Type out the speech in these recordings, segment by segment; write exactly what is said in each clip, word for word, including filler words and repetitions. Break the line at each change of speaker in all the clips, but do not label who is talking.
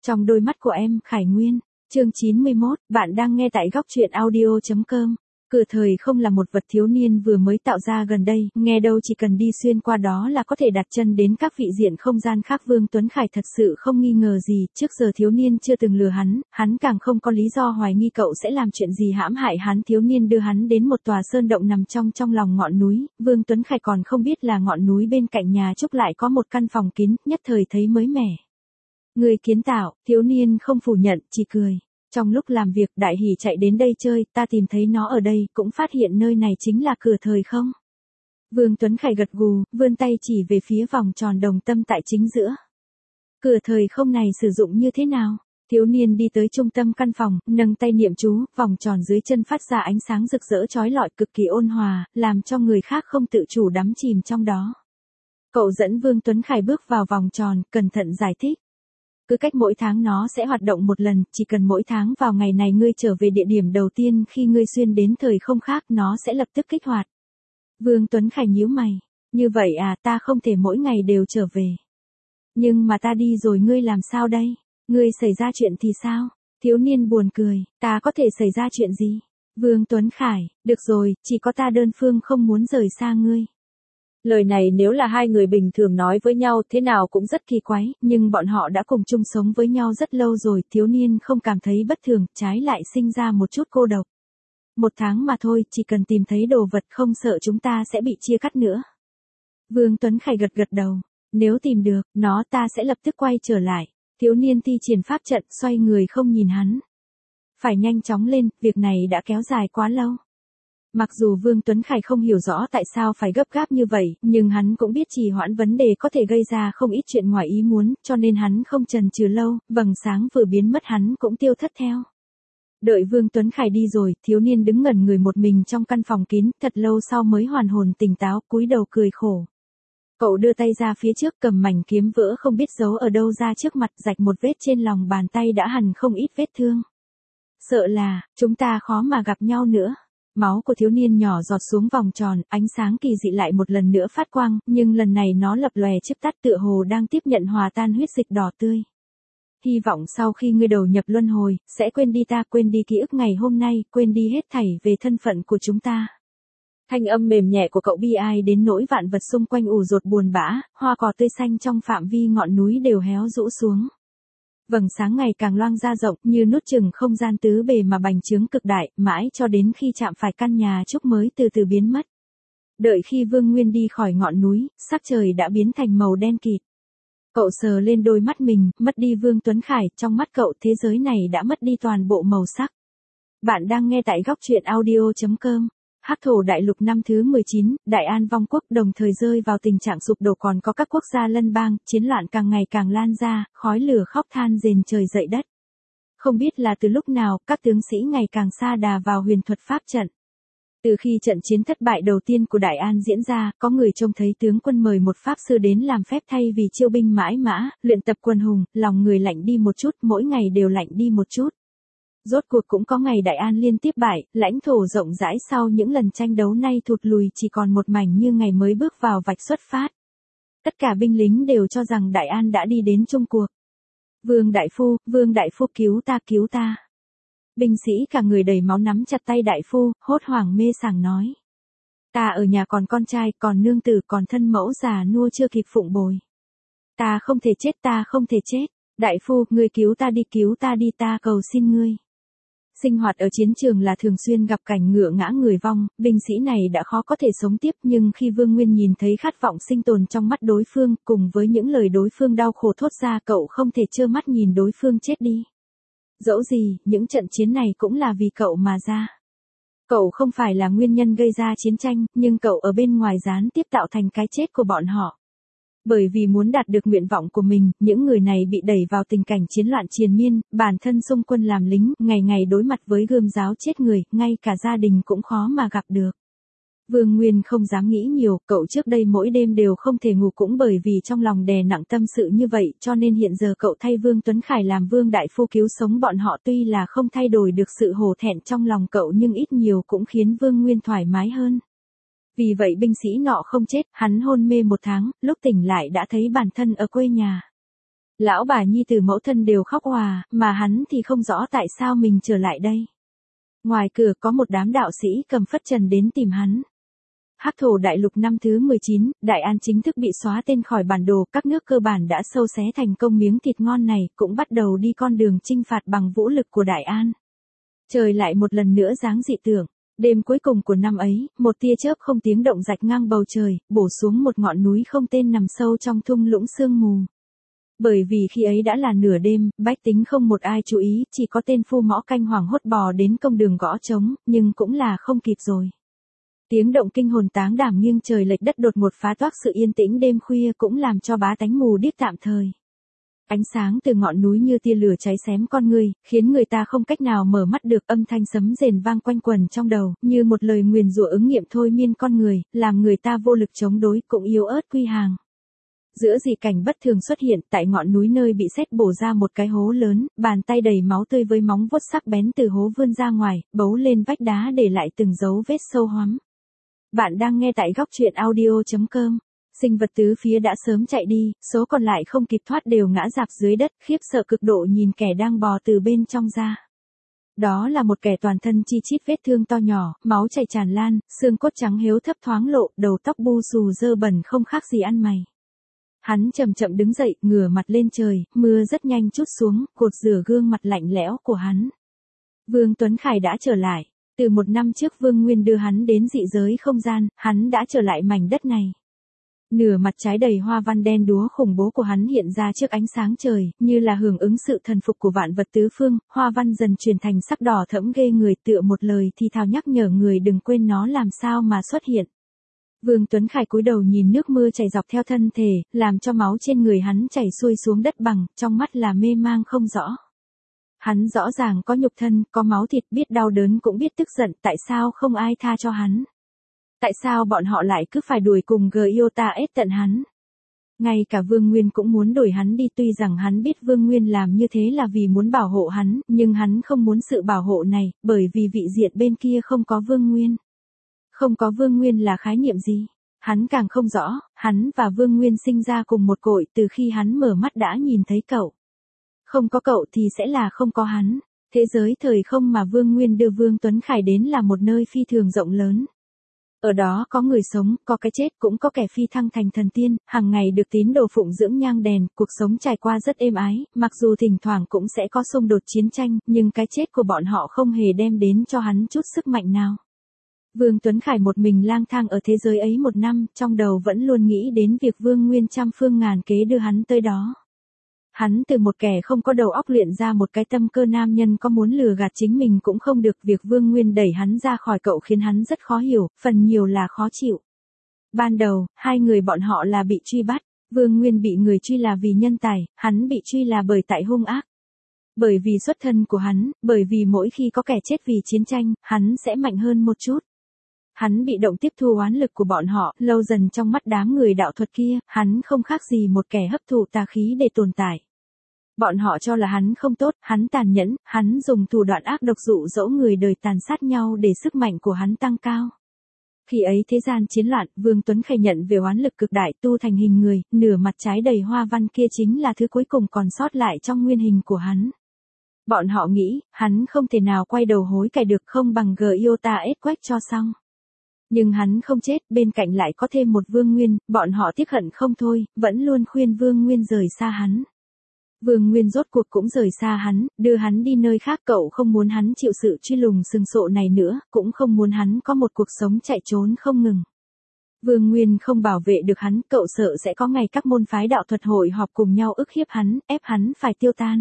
Trong đôi mắt của em, Khải Nguyên. Chương chín mươi mốt, bạn đang nghe tại góc truyện audio chấm com. Cửa thời không là một vật thiếu niên vừa mới tạo ra gần đây, nghe đâu chỉ cần đi xuyên qua đó là có thể đặt chân đến các vị diện không gian khác. Vương Tuấn Khải thật sự không nghi ngờ gì, trước giờ thiếu niên chưa từng lừa hắn, hắn càng không có lý do hoài nghi cậu sẽ làm chuyện gì hãm hại hắn. Thiếu niên đưa hắn đến một tòa sơn động nằm trong trong lòng ngọn núi, Vương Tuấn Khải còn không biết là ngọn núi bên cạnh nhà Trúc lại có một căn phòng kín, nhất thời thấy mới mẻ. Người kiến tạo, thiếu niên không phủ nhận, chỉ cười. Trong lúc làm việc, Đại Hỷ chạy đến đây chơi, ta tìm thấy nó ở đây, cũng phát hiện nơi này chính là cửa thời không. Vương Tuấn Khải gật gù, vươn tay chỉ về phía vòng tròn đồng tâm tại chính giữa. Cửa thời không này sử dụng như thế nào? Thiếu niên đi tới trung tâm căn phòng, nâng tay niệm chú, vòng tròn dưới chân phát ra ánh sáng rực rỡ chói lọi cực kỳ ôn hòa, làm cho người khác không tự chủ đắm chìm trong đó. Cậu dẫn Vương Tuấn Khải bước vào vòng tròn, cẩn thận giải thích. Cứ cách mỗi tháng nó sẽ hoạt động một lần, chỉ cần mỗi tháng vào ngày này ngươi trở về địa điểm đầu tiên khi ngươi xuyên đến thời không khác nó sẽ lập tức kích hoạt. Vương Tuấn Khải nhíu mày, như vậy à, ta không thể mỗi ngày đều trở về. Nhưng mà ta đi rồi ngươi làm sao đây? Ngươi xảy ra chuyện thì sao? Thiếu niên buồn cười, ta có thể xảy ra chuyện gì? Vương Tuấn Khải, được rồi, chỉ có ta đơn phương không muốn rời xa ngươi. Lời này nếu là hai người bình thường nói với nhau thế nào cũng rất kỳ quái, nhưng bọn họ đã cùng chung sống với nhau rất lâu rồi, thiếu niên không cảm thấy bất thường, trái lại sinh ra một chút cô độc. Một tháng mà thôi, chỉ cần tìm thấy đồ vật không sợ chúng ta sẽ bị chia cắt nữa. Vương Tuấn Khải gật gật đầu, nếu tìm được, nó ta sẽ lập tức quay trở lại. Thiếu niên thi triển pháp trận, xoay người không nhìn hắn. Phải nhanh chóng lên, việc này đã kéo dài quá lâu. Mặc dù Vương Tuấn Khải không hiểu rõ tại sao phải gấp gáp như vậy, nhưng hắn cũng biết trì hoãn vấn đề có thể gây ra không ít chuyện ngoài ý muốn, cho nên hắn không chần chừ lâu, vầng sáng vừa biến mất hắn cũng tiêu thất theo. Đợi Vương Tuấn Khải đi rồi, thiếu niên đứng ngẩn người một mình trong căn phòng kín, thật lâu sau mới hoàn hồn tỉnh táo, cúi đầu cười khổ. Cậu đưa tay ra phía trước cầm mảnh kiếm vỡ không biết giấu ở đâu ra trước mặt, rạch một vết trên lòng bàn tay đã hằn không ít vết thương. Sợ là, chúng ta khó mà gặp nhau nữa. Máu của thiếu niên nhỏ giọt xuống vòng tròn, ánh sáng kỳ dị lại một lần nữa phát quang, nhưng lần này nó lập lòe chớp tắt tựa hồ đang tiếp nhận hòa tan huyết dịch đỏ tươi. Hy vọng sau khi ngươi đầu nhập luân hồi, sẽ quên đi ta, quên đi ký ức ngày hôm nay, quên đi hết thảy về thân phận của chúng ta. Thanh âm mềm nhẹ của cậu bi ai đến nỗi vạn vật xung quanh ù dột buồn bã, hoa cỏ tươi xanh trong phạm vi ngọn núi đều héo rũ xuống. Vầng sáng ngày càng loang ra rộng như nút chừng không gian tứ bề mà bành trướng cực đại, mãi cho đến khi chạm phải căn nhà Trúc mới từ từ biến mất. Đợi khi Vương Nguyên đi khỏi ngọn núi, sắc trời đã biến thành màu đen kịt. Cậu sờ lên đôi mắt mình, mất đi Vương Tuấn Khải, trong mắt cậu thế giới này đã mất đi toàn bộ màu sắc. Bạn đang nghe tại góc truyện audio chấm com. Hắc thổ đại lục năm thứ mười chín, Đại An Vong quốc đồng thời rơi vào tình trạng sụp đổ, còn có các quốc gia lân bang, chiến loạn càng ngày càng lan ra, khói lửa khóc than rền trời dậy đất. Không biết là từ lúc nào, các tướng sĩ ngày càng sa đà vào huyền thuật pháp trận. Từ khi trận chiến thất bại đầu tiên của Đại An diễn ra, có người trông thấy tướng quân mời một pháp sư đến làm phép thay vì chiêu binh mãi mã, luyện tập quân hùng, lòng người lạnh đi một chút, mỗi ngày đều lạnh đi một chút. Rốt cuộc cũng có ngày Đại An liên tiếp bại, lãnh thổ rộng rãi sau những lần tranh đấu nay thụt lùi chỉ còn một mảnh như ngày mới bước vào vạch xuất phát. Tất cả binh lính đều cho rằng Đại An đã đi đến chung cuộc. Vương Đại Phu, Vương Đại Phu cứu ta, cứu ta. Binh sĩ cả người đầy máu nắm chặt tay Đại Phu, hốt hoảng mê sảng nói. Ta ở nhà còn con trai, còn nương tử, còn thân mẫu già nua chưa kịp phụng bồi. Ta không thể chết, ta không thể chết. Đại Phu, ngươi cứu ta đi, cứu ta đi, ta cầu xin ngươi. Sinh hoạt ở chiến trường là thường xuyên gặp cảnh ngựa ngã người vong, binh sĩ này đã khó có thể sống tiếp, nhưng khi Vương Nguyên nhìn thấy khát vọng sinh tồn trong mắt đối phương, cùng với những lời đối phương đau khổ thốt ra, cậu không thể trơ mắt nhìn đối phương chết đi. Dẫu gì, những trận chiến này cũng là vì cậu mà ra. Cậu không phải là nguyên nhân gây ra chiến tranh, nhưng cậu ở bên ngoài gián tiếp tạo thành cái chết của bọn họ. Bởi vì muốn đạt được nguyện vọng của mình, những người này bị đẩy vào tình cảnh chiến loạn triền miên, bản thân xung quân làm lính, ngày ngày đối mặt với gươm giáo chết người, ngay cả gia đình cũng khó mà gặp được. Vương Nguyên không dám nghĩ nhiều, cậu trước đây mỗi đêm đều không thể ngủ cũng bởi vì trong lòng đè nặng tâm sự như vậy, cho nên hiện giờ cậu thay Vương Tuấn Khải làm Vương Đại Phu cứu sống bọn họ, tuy là không thay đổi được sự hổ thẹn trong lòng cậu nhưng ít nhiều cũng khiến Vương Nguyên thoải mái hơn. Vì vậy binh sĩ nọ không chết, hắn hôn mê một tháng, lúc tỉnh lại đã thấy bản thân ở quê nhà. Lão bà nhi tử mẫu thân đều khóc òa, mà hắn thì không rõ tại sao mình trở lại đây. Ngoài cửa có một đám đạo sĩ cầm phất trần đến tìm hắn. Hắc thổ đại lục năm thứ mười chín, Đại An chính thức bị xóa tên khỏi bản đồ, các nước cơ bản đã sâu xé thành công miếng thịt ngon này, cũng bắt đầu đi con đường chinh phạt bằng vũ lực của Đại An. Trời lại một lần nữa giáng dị tượng. Đêm cuối cùng của năm ấy, một tia chớp không tiếng động rạch ngang bầu trời, bổ xuống một ngọn núi không tên nằm sâu trong thung lũng sương mù. Bởi vì khi ấy đã là nửa đêm, bách tính không một ai chú ý, chỉ có tên phu mõ canh hoảng hốt bò đến công đường gõ trống, nhưng cũng là không kịp rồi. Tiếng động kinh hồn táng đảm nghiêng trời lệch đất đột ngột phá toác sự yên tĩnh đêm khuya, cũng làm cho bá tánh mù điếc tạm thời. Ánh sáng từ ngọn núi như tia lửa cháy xém con người, khiến người ta không cách nào mở mắt được, âm thanh sấm rền vang quanh quẩn trong đầu, như một lời nguyền rủa ứng nghiệm thôi miên con người, làm người ta vô lực chống đối, cũng yếu ớt quy hàng. Giữa dị cảnh bất thường xuất hiện, tại ngọn núi nơi bị sét bổ ra một cái hố lớn, bàn tay đầy máu tươi với móng vuốt sắc bén từ hố vươn ra ngoài, bấu lên vách đá để lại từng dấu vết sâu hoắm. Bạn đang nghe tại góc truyện audio chấm com. Sinh vật tứ phía đã sớm chạy đi, số còn lại không kịp thoát đều ngã rạp dưới đất, khiếp sợ cực độ nhìn kẻ đang bò từ bên trong ra. Đó là một kẻ toàn thân chi chít vết thương to nhỏ, máu chảy tràn lan, xương cốt trắng héo thấp thoáng lộ, đầu tóc bu xù dơ bẩn không khác gì ăn mày. Hắn chậm chậm đứng dậy, ngửa mặt lên trời, mưa rất nhanh trút xuống, cột rửa gương mặt lạnh lẽo của hắn. Vương Tuấn Khải đã trở lại. Từ một năm trước Vương Nguyên đưa hắn đến dị giới không gian, hắn đã trở lại mảnh đất này. Nửa mặt trái đầy hoa văn đen đúa khủng bố của hắn hiện ra trước ánh sáng trời, như là hưởng ứng sự thần phục của vạn vật tứ phương, hoa văn dần chuyển thành sắc đỏ thẫm ghê người, tựa một lời thì thào nhắc nhở người đừng quên nó làm sao mà xuất hiện. Vương Tuấn Khải cúi đầu nhìn nước mưa chảy dọc theo thân thể, làm cho máu trên người hắn chảy xuôi xuống đất bằng, trong mắt là mê mang không rõ. Hắn rõ ràng có nhục thân, có máu thịt, biết đau đớn cũng biết tức giận, tại sao không ai tha cho hắn? Tại sao bọn họ lại cứ phải đuổi cùng Giota ết tận hắn? Ngay cả Vương Nguyên cũng muốn đuổi hắn đi, tuy rằng hắn biết Vương Nguyên làm như thế là vì muốn bảo hộ hắn, nhưng hắn không muốn sự bảo hộ này, bởi vì vị diện bên kia không có Vương Nguyên. Không có Vương Nguyên là khái niệm gì? Hắn càng không rõ, hắn và Vương Nguyên sinh ra cùng một cội, từ khi hắn mở mắt đã nhìn thấy cậu. Không có cậu thì sẽ là không có hắn. Thế giới thời không mà Vương Nguyên đưa Vương Tuấn Khải đến là một nơi phi thường rộng lớn. Ở đó có người sống, có cái chết, cũng có kẻ phi thăng thành thần tiên, hàng ngày được tín đồ phụng dưỡng nhang đèn, cuộc sống trải qua rất êm ái, mặc dù thỉnh thoảng cũng sẽ có xung đột chiến tranh, nhưng cái chết của bọn họ không hề đem đến cho hắn chút sức mạnh nào. Vương Tuấn Khải một mình lang thang ở thế giới ấy một năm, trong đầu vẫn luôn nghĩ đến việc Vương Nguyên trăm phương ngàn kế đưa hắn tới đó. Hắn từ một kẻ không có đầu óc luyện ra một cái tâm cơ nam nhân, có muốn lừa gạt chính mình cũng không được, việc Vương Nguyên đẩy hắn ra khỏi cậu khiến hắn rất khó hiểu, phần nhiều là khó chịu. Ban đầu, hai người bọn họ là bị truy bắt, Vương Nguyên bị người truy là vì nhân tài, hắn bị truy là bởi tại hung ác. Bởi vì xuất thân của hắn, bởi vì mỗi khi có kẻ chết vì chiến tranh, hắn sẽ mạnh hơn một chút. Hắn bị động tiếp thu oán lực của bọn họ, lâu dần trong mắt đám người đạo thuật kia, hắn không khác gì một kẻ hấp thụ tà khí để tồn tại. Bọn họ cho là hắn không tốt, hắn tàn nhẫn, hắn dùng thủ đoạn ác độc dụ dỗ người đời tàn sát nhau để sức mạnh của hắn tăng cao. Khi ấy thế gian chiến loạn, Vương Tuấn Khải nhận về oán lực cực đại, tu thành hình người, nửa mặt trái đầy hoa văn kia chính là thứ cuối cùng còn sót lại trong nguyên hình của hắn. Bọn họ nghĩ, hắn không thể nào quay đầu hối cải được, không bằng Giota ết quách cho xong. Nhưng hắn không chết, bên cạnh lại có thêm một Vương Nguyên, bọn họ tiếc hận không thôi, vẫn luôn khuyên Vương Nguyên rời xa hắn. Vương Nguyên rốt cuộc cũng rời xa hắn, đưa hắn đi nơi khác, cậu không muốn hắn chịu sự truy lùng sừng sộ này nữa, cũng không muốn hắn có một cuộc sống chạy trốn không ngừng. Vương Nguyên không bảo vệ được hắn, cậu sợ sẽ có ngày các môn phái đạo thuật hội họp cùng nhau ức hiếp hắn, ép hắn phải tiêu tan.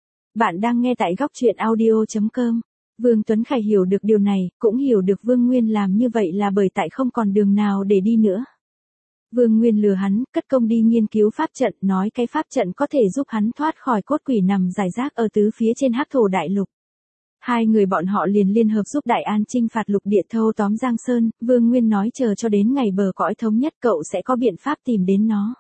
Bạn đang nghe tại góc truyện audio chấm com. Vương Tuấn Khải hiểu được điều này, cũng hiểu được Vương Nguyên làm như vậy là bởi tại không còn đường nào để đi nữa. Vương Nguyên lừa hắn, cất công đi nghiên cứu pháp trận, nói cái pháp trận có thể giúp hắn thoát khỏi cốt quỷ nằm rải rác ở tứ phía trên Hắc Thổ Đại Lục. Hai người bọn họ liền liên hợp giúp Đại An chinh phạt lục địa, thâu tóm Giang Sơn. Vương Nguyên nói chờ cho đến ngày bờ cõi thống nhất cậu sẽ có biện pháp tìm đến nó.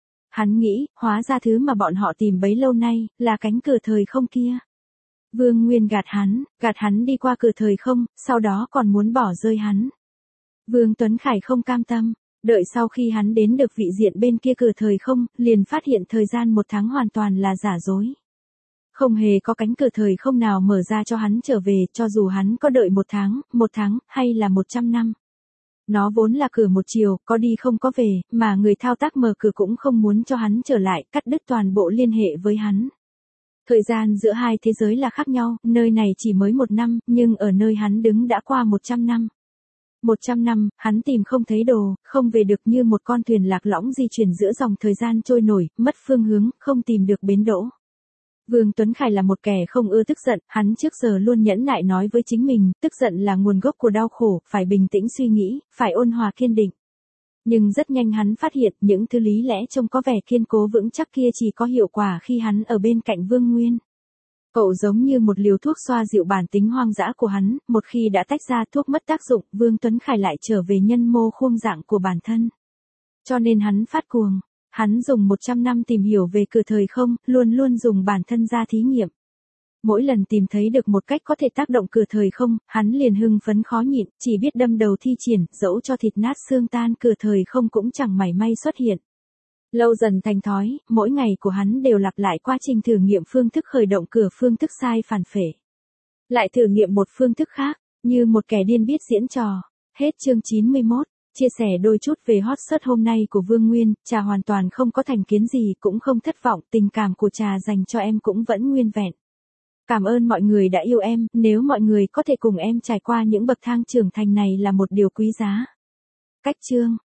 Hắn nghĩ, hóa ra thứ mà bọn họ tìm bấy lâu nay, là cánh cửa thời không kia. Vương Nguyên gạt hắn, gạt hắn đi qua cửa thời không, sau đó còn muốn bỏ rơi hắn. Vương Tuấn Khải không cam tâm, Đợi sau khi hắn đến được vị diện bên kia cửa thời không, liền phát hiện thời gian một tháng hoàn toàn là giả dối. Không hề có cánh cửa thời không nào mở ra cho hắn trở về, cho dù hắn có đợi một tháng, một tháng, hay là một trăm năm. Nó vốn là cửa một chiều, có đi không có về, mà người thao tác mở cửa cũng không muốn cho hắn trở lại, cắt đứt toàn bộ liên hệ với hắn. Thời gian giữa hai thế giới là khác nhau, nơi này chỉ mới một năm, nhưng ở nơi hắn đứng đã qua một trăm năm. Một trăm năm, hắn tìm không thấy đồ, không về được như một con thuyền lạc lõng di chuyển giữa dòng thời gian trôi nổi, mất phương hướng, không tìm được bến đỗ. Vương Tuấn Khải là một kẻ không ưa tức giận, hắn trước giờ luôn nhẫn nại nói với chính mình, tức giận là nguồn gốc của đau khổ, phải bình tĩnh suy nghĩ, phải ôn hòa kiên định. Nhưng rất nhanh hắn phát hiện những thứ lý lẽ trông có vẻ kiên cố vững chắc kia chỉ có hiệu quả khi hắn ở bên cạnh Vương Nguyên. Cậu giống như một liều thuốc xoa dịu bản tính hoang dã của hắn, một khi đã tách ra thuốc mất tác dụng, Vương Tuấn Khải lại trở về nhân mô khuôn dạng của bản thân. Cho nên hắn phát cuồng. Hắn dùng một trăm năm tìm hiểu về cửa thời không, luôn luôn dùng bản thân ra thí nghiệm. Mỗi lần tìm thấy được một cách có thể tác động cửa thời không, hắn liền hưng phấn khó nhịn, chỉ biết đâm đầu thi triển, dẫu cho thịt nát xương tan cửa thời không cũng chẳng mảy may xuất hiện. Lâu dần thành thói, mỗi ngày của hắn đều lặp lại quá trình thử nghiệm phương thức khởi động cửa phương thức sai phản phệ. Lại thử nghiệm một phương thức khác, như một kẻ điên biết diễn trò. Hết chương chín mươi mốt. Chia sẻ đôi chút về hot search hôm nay của Vương Nguyên, Trà hoàn toàn không có thành kiến gì, cũng không thất vọng, tình cảm của Trà dành cho em cũng vẫn nguyên vẹn. Cảm ơn mọi người đã yêu em, nếu mọi người có thể cùng em trải qua những bậc thang trưởng thành này là một điều quý giá. Cách chương